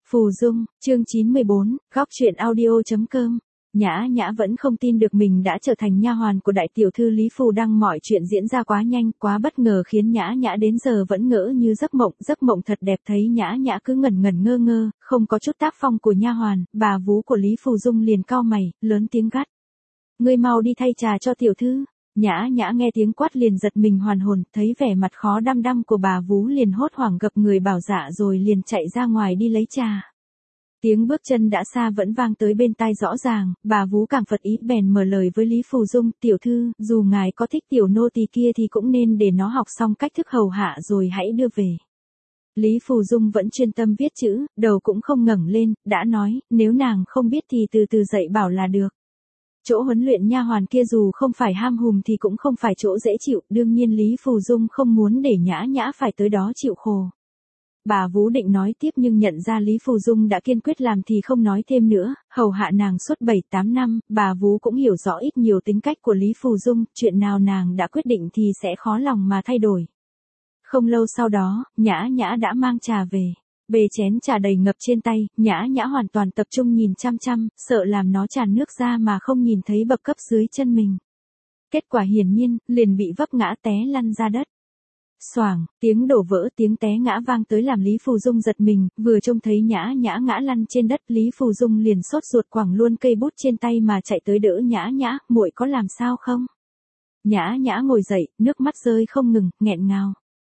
Phù Dung, chương 94, góc truyện audio.com. Nhã Nhã vẫn không tin được mình đã trở thành nha hoàn của đại tiểu thư Lý Phù Đăng, mọi chuyện diễn ra quá nhanh, quá bất ngờ khiến Nhã Nhã đến giờ vẫn ngỡ như giấc mộng thật đẹp. Thấy Nhã Nhã cứ ngẩn ngơ ngơ, không có chút tác phong của nha hoàn, bà vú của Lý Phù Dung liền cau mày, lớn tiếng gắt: "Ngươi mau đi thay trà cho tiểu thư." Nhã Nhã nghe tiếng quát liền giật mình hoàn hồn, thấy vẻ mặt khó đăm của bà vú liền hốt hoảng gập người bảo dạ rồi liền chạy ra ngoài đi lấy trà. Tiếng bước chân đã xa vẫn vang tới bên tai rõ ràng, bà vú càng phật ý bèn mở lời với Lý Phù Dung: "Tiểu thư, dù ngài có thích tiểu nô tỳ kia thì cũng nên để nó học xong cách thức hầu hạ rồi hãy đưa về." Lý Phù Dung vẫn chuyên tâm viết chữ, đầu cũng không ngẩng lên, đã nói, nếu nàng không biết thì từ từ dạy bảo là được. Chỗ huấn luyện nha hoàn kia dù không phải ham hùm thì cũng không phải chỗ dễ chịu, đương nhiên Lý Phù Dung không muốn để Nhã Nhã phải tới đó chịu khổ. Bà vú định nói tiếp nhưng nhận ra Lý Phù Dung đã kiên quyết làm thì không nói thêm nữa, hầu hạ nàng suốt 7-8 năm, bà vú cũng hiểu rõ ít nhiều tính cách của Lý Phù Dung, chuyện nào nàng đã quyết định thì sẽ khó lòng mà thay đổi. Không lâu sau đó, Nhã Nhã đã mang trà về. Bề chén trà đầy ngập trên tay, Nhã Nhã hoàn toàn tập trung nhìn chăm chăm, sợ làm nó tràn nước ra mà không nhìn thấy bậc cấp dưới chân mình. Kết quả hiển nhiên, liền bị vấp ngã té lăn ra đất. Xoảng, tiếng đổ vỡ, tiếng té ngã vang tới làm Lý Phù Dung giật mình, vừa trông thấy Nhã Nhã ngã lăn trên đất, Lý Phù Dung liền sốt ruột quẳng luôn cây bút trên tay mà chạy tới đỡ Nhã Nhã: "Muội có làm sao không?" Nhã Nhã ngồi dậy, nước mắt rơi không ngừng, nghẹn ngào: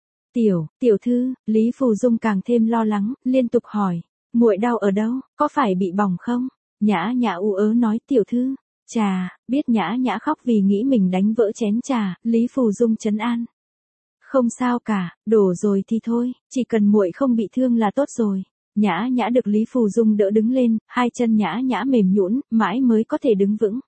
Tiểu thư." Lý Phù Dung càng thêm lo lắng, liên tục hỏi: "Muội đau ở đâu, có phải bị bỏng không?" Nhã Nhã ú ớ nói: "Tiểu thư." Biết Nhã Nhã khóc vì nghĩ mình đánh vỡ chén trà, Lý Phù Dung trấn an: "Không sao cả, đổ rồi thì thôi, chỉ cần muội không bị thương là tốt rồi." Nhã Nhã được Lý Phù Dung đỡ đứng lên, hai chân Nhã Nhã mềm nhũn, mãi mới có thể đứng vững.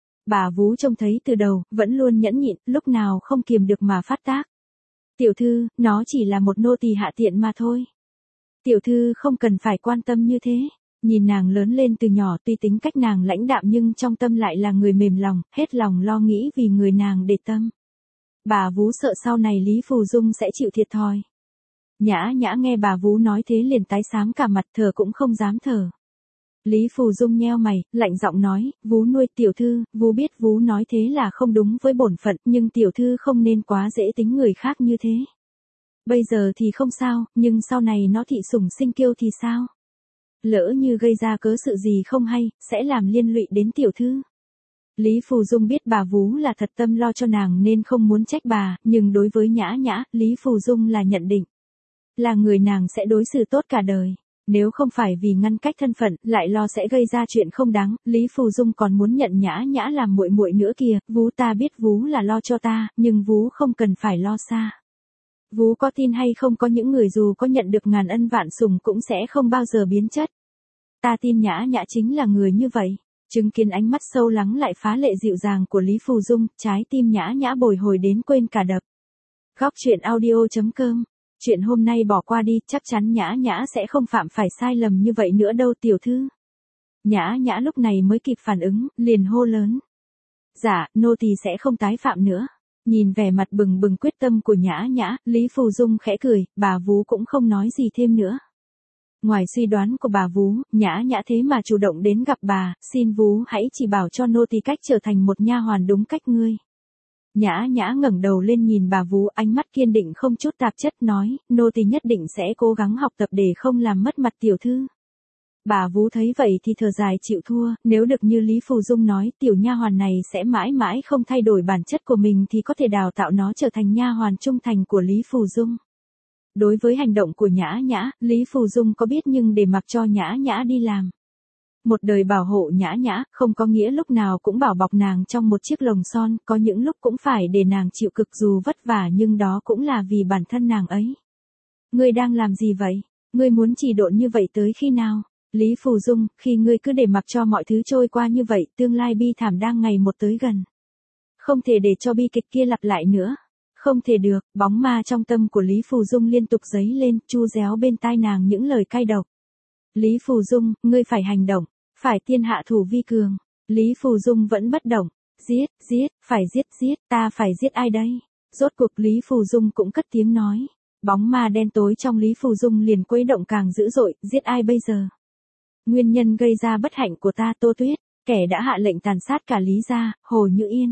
Bà vú trông thấy từ đầu, vẫn luôn nhẫn nhịn, lúc nào không kiềm được mà phát tác: "Tiểu thư, nó chỉ là một nô tỳ hạ tiện mà thôi. Tiểu thư không cần phải quan tâm như thế." Nhìn nàng lớn lên từ nhỏ, tuy tính cách nàng lãnh đạm nhưng trong tâm lại là người mềm lòng, hết lòng lo nghĩ vì người nàng để tâm. Bà vú sợ sau này Lý Phù Dung sẽ chịu thiệt thòi. Nhã Nhã nghe bà vú nói thế liền tái xám cả mặt, thở cũng không dám thở. Lý Phù Dung nheo mày, lạnh giọng nói: "Vú nuôi tiểu thư, vú biết vú nói thế là không đúng với bổn phận, nhưng tiểu thư không nên quá dễ tính người khác như thế. Bây giờ thì không sao, nhưng sau này nó thị sủng sinh kiêu thì sao? Lỡ như gây ra cớ sự gì không hay, sẽ làm liên lụy đến tiểu thư." Lý Phù Dung biết bà vú là thật tâm lo cho nàng nên không muốn trách bà, nhưng đối với Nhã Nhã, Lý Phù Dung là nhận định là người nàng sẽ đối xử tốt cả đời. Nếu không phải vì ngăn cách thân phận, lại lo sẽ gây ra chuyện không đáng, Lý Phù Dung còn muốn nhận Nhã Nhã làm muội muội nữa kìa. "Vú ta biết vú là lo cho ta, nhưng vú không cần phải lo xa. Vú có tin hay không, có những người dù có nhận được ngàn ân vạn sủng cũng sẽ không bao giờ biến chất. Ta tin Nhã Nhã chính là người như vậy." Chứng kiến ánh mắt sâu lắng lại phá lệ dịu dàng của Lý Phù Dung, trái tim Nhã Nhã bồi hồi đến quên cả đập. Góc truyện audio.com. Chuyện hôm nay bỏ qua đi, chắc chắn Nhã Nhã sẽ không phạm phải sai lầm như vậy nữa đâu tiểu thư. Nhã Nhã lúc này mới kịp phản ứng, liền hô lớn: "Dạ, nô tỳ sẽ không tái phạm nữa." Nhìn vẻ mặt bừng bừng quyết tâm của Nhã Nhã, Lý Phù Dung khẽ cười, bà vú cũng không nói gì thêm nữa. Ngoài suy đoán của bà vú, Nhã Nhã thế mà chủ động đến gặp bà: "Xin vú hãy chỉ bảo cho nô tỳ cách trở thành một nha hoàn đúng cách ngươi." Nhã Nhã ngẩng đầu lên nhìn bà vú, ánh mắt kiên định không chút tạp chất, nói: "Nô tỳ nhất định sẽ cố gắng học tập để không làm mất mặt tiểu thư." Bà vú thấy vậy thì thở dài chịu thua, nếu được như Lý Phù Dung nói, tiểu nha hoàn này sẽ mãi mãi không thay đổi bản chất của mình thì có thể đào tạo nó trở thành nha hoàn trung thành của Lý Phù Dung. Đối với hành động của Nhã Nhã, Lý Phù Dung có biết nhưng để mặc cho Nhã Nhã đi làm. Một đời bảo hộ Nhã Nhã, không có nghĩa lúc nào cũng bảo bọc nàng trong một chiếc lồng son, có những lúc cũng phải để nàng chịu cực dù vất vả nhưng đó cũng là vì bản thân nàng ấy. "Ngươi đang làm gì vậy? Ngươi muốn trì độn như vậy tới khi nào?" Lý Phù Dung, khi ngươi cứ để mặc cho mọi thứ trôi qua như vậy, tương lai bi thảm đang ngày một tới gần. Không thể để cho bi kịch kia lặp lại nữa. Không thể được, bóng ma trong tâm của Lý Phù Dung liên tục dấy lên, chu réo bên tai nàng những lời cay độc. "Lý Phù Dung, ngươi phải hành động, phải tiên hạ thủ vi cường." Lý Phù Dung vẫn bất động. Giết, phải giết, ta phải giết ai đây?" Rốt cuộc Lý Phù Dung cũng cất tiếng nói: Bóng ma đen tối trong Lý Phù Dung liền quấy động càng dữ dội, giết ai bây giờ? Nguyên nhân gây ra bất hạnh của ta Tô Tuyết, kẻ đã hạ lệnh tàn sát cả Lý gia, Hồ Như Yên.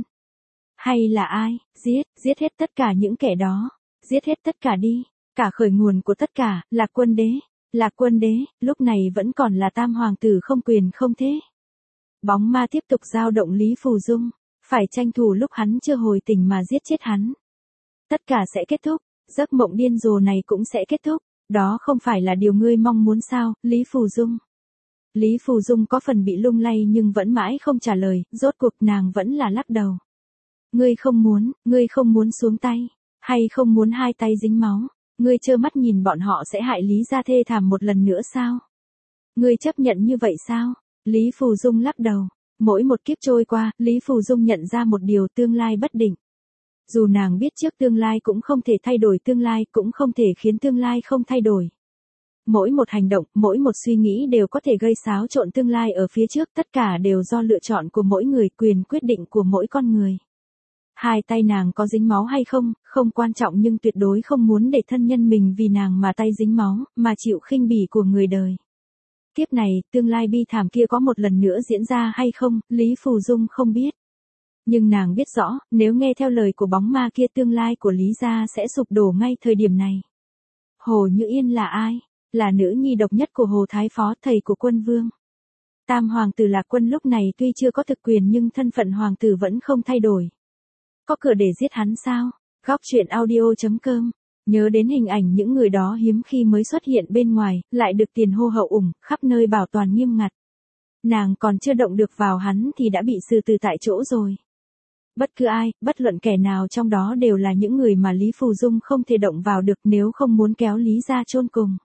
Hay là ai? Giết hết tất cả những kẻ đó. Giết hết tất cả đi. Cả khởi nguồn của tất cả, Lạc Quân Đế. Lạc Quân Đế, lúc này vẫn còn là tam hoàng tử không quyền không thế. Bóng ma tiếp tục dao động Lý Phù Dung. Phải tranh thủ lúc hắn chưa hồi tỉnh mà giết chết hắn. Tất cả sẽ kết thúc. Giấc mộng điên rồ này cũng sẽ kết thúc. Đó không phải là điều ngươi mong muốn sao, Lý Phù Dung. Lý Phù Dung có phần bị lung lay nhưng vẫn mãi không trả lời, rốt cuộc nàng vẫn là lắc đầu. Ngươi không muốn xuống tay, hay không muốn hai tay dính máu, ngươi trơ mắt nhìn bọn họ sẽ hại Lý gia thê thảm một lần nữa sao? Ngươi chấp nhận như vậy sao? Lý Phù Dung lắc đầu. Mỗi một kiếp trôi qua, Lý Phù Dung nhận ra một điều tương lai bất định. Dù nàng biết trước tương lai cũng không thể thay đổi tương lai, cũng không thể khiến tương lai không thay đổi. Mỗi một hành động, mỗi một suy nghĩ đều có thể gây xáo trộn tương lai ở phía trước, tất cả đều do lựa chọn của mỗi người, quyền quyết định của mỗi con người. Hai tay nàng có dính máu hay không, không quan trọng nhưng tuyệt đối không muốn để thân nhân mình vì nàng mà tay dính máu, mà chịu khinh bỉ của người đời. Kiếp này, tương lai bi thảm kia có một lần nữa diễn ra hay không, Lý Phù Dung không biết. Nhưng nàng biết rõ, nếu nghe theo lời của bóng ma kia tương lai của Lý gia sẽ sụp đổ ngay thời điểm này. Hồ Như Yên là ai? Là nữ nhi độc nhất của Hồ Thái Phó, thầy của Quân Vương. Tam hoàng tử Lạc Quân lúc này tuy chưa có thực quyền nhưng thân phận hoàng tử vẫn không thay đổi. Có cửa để giết hắn sao? Góc truyện audio.com. Nhớ đến hình ảnh những người đó hiếm khi mới xuất hiện bên ngoài, lại được tiền hô hậu ủng, khắp nơi bảo toàn nghiêm ngặt. Nàng còn chưa động được vào hắn thì đã bị xử tử tại chỗ rồi. Bất cứ ai, bất luận kẻ nào trong đó đều là những người mà Lý Phù Dung không thể động vào được nếu không muốn kéo Lý gia chôn cùng.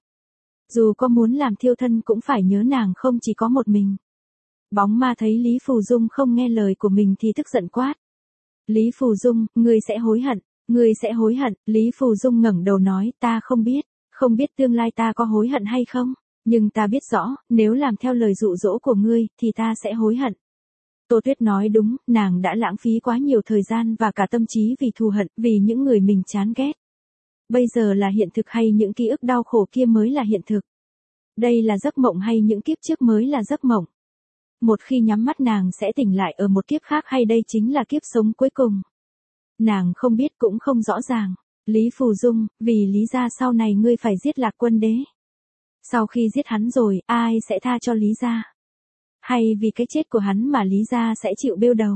Dù có muốn làm thiêu thân cũng phải nhớ nàng không chỉ có một mình. Bóng ma thấy Lý Phù Dung không nghe lời của mình thì tức giận quát. Lý Phù Dung, ngươi sẽ hối hận, ngươi sẽ hối hận. Lý Phù Dung ngẩng đầu nói, ta không biết tương lai ta có hối hận hay không, nhưng ta biết rõ, nếu làm theo lời dụ dỗ của ngươi, thì ta sẽ hối hận. Tô Tuyết nói đúng, nàng đã lãng phí quá nhiều thời gian và cả tâm trí vì thù hận, vì những người mình chán ghét. Bây giờ là hiện thực hay những ký ức đau khổ kia mới là hiện thực? Đây là giấc mộng hay những kiếp trước mới là giấc mộng? Một khi nhắm mắt nàng sẽ tỉnh lại ở một kiếp khác hay đây chính là kiếp sống cuối cùng? Nàng không biết cũng không rõ ràng. Lý Phù Dung, vì Lý gia sau này ngươi phải giết Lạc Quân Đế. Sau khi giết hắn rồi, ai sẽ tha cho Lý gia? Hay vì cái chết của hắn mà Lý gia sẽ chịu bêu đầu?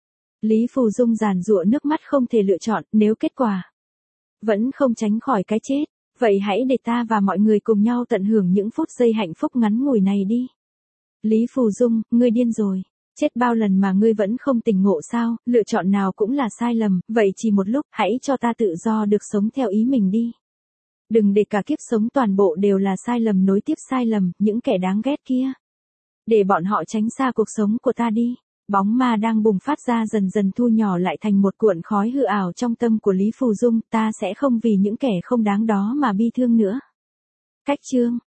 Lý Phù Dung giàn giụa nước mắt không thể lựa chọn, nếu kết quả vẫn không tránh khỏi cái chết, vậy hãy để ta và mọi người cùng nhau tận hưởng những phút giây hạnh phúc ngắn ngủi này đi. Lý Phù Dung, ngươi điên rồi. Chết bao lần mà ngươi vẫn không tỉnh ngộ sao, lựa chọn nào cũng là sai lầm, vậy chỉ một lúc, hãy cho ta tự do được sống theo ý mình đi. Đừng để cả kiếp sống toàn bộ đều là sai lầm nối tiếp sai lầm, những kẻ đáng ghét kia. Để bọn họ tránh xa cuộc sống của ta đi. Bóng ma đang bùng phát ra dần dần thu nhỏ lại thành một cuộn khói hư ảo trong tâm của Lý Phù Dung, ta sẽ không vì những kẻ không đáng đó mà bi thương nữa. Cách chương